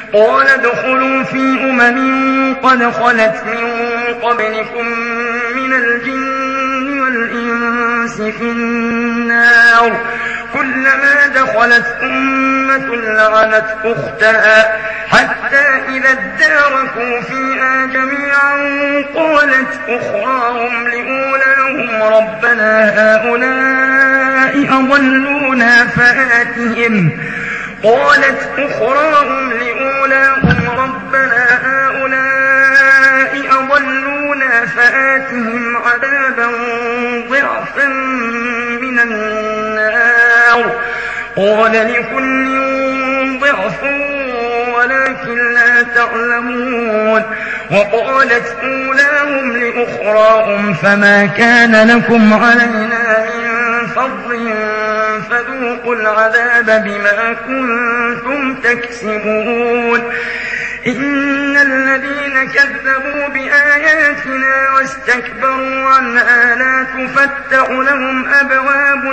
قال ادخلوا في قد خلت من قبلكم من الجن والإنس في النار كلما دخلت أمة لعنت أختها حتى إذا اداركوا فيها جميعا قالت أخراهم لأولاهم ربنا هؤلاء أضلونا فآتهم عذابا ضعفا من النار قال لكل ضعف ولكن لا تعلمون وقالت أولاهم لأخراهم فما كان لكم علينا من فضل فذوقوا العذاب بما كنتم تكسبون إن الذين كذبوا بآياتنا واستكبروا عنها لا تفتح لهم أبواب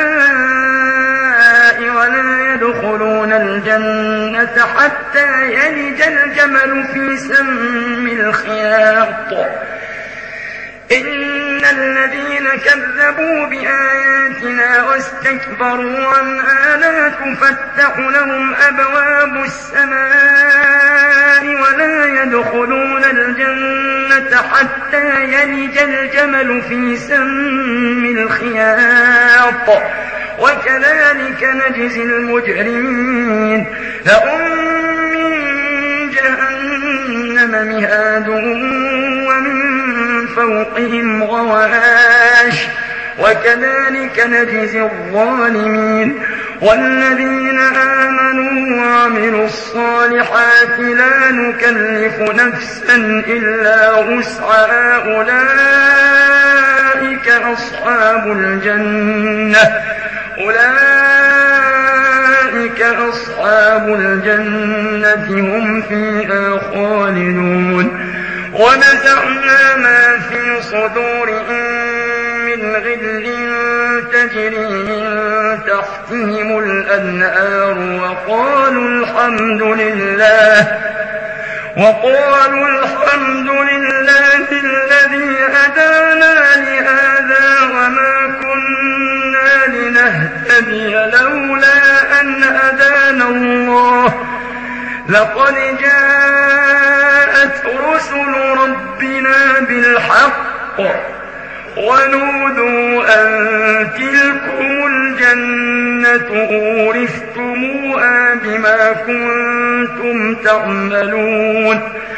السماء ولا يدخلون الجنة حتى يلج الجمل في سم الخياط إن الذين كذبوا بآياتنا واستكبروا عنها لا تفتح لهم أبواب السماء ولا يدخلون الجنة حتى يلج الجمل في سم الخياط وكذلك نجزي المجرمين لهم من جهنم مهاد ومن فوقهم غواش وكذلك نجزي الظالمين والذين آمنوا وعملوا الصالحات لا نكلف نفسا إلا وسعها أولئك أصحاب الجنة هم فيها خالدون ونزعنا ما في صدورهم من غل تجري من تحتهم الأنهار وقالوا الحمد لله الذي هدانا لهذا وما كنا لنهتدي لولا أن هدانا الله لقد جاءت رسل ربنا بالحق ونودوا أن تلكم الجنة أورثتموها بما كنتم تعملون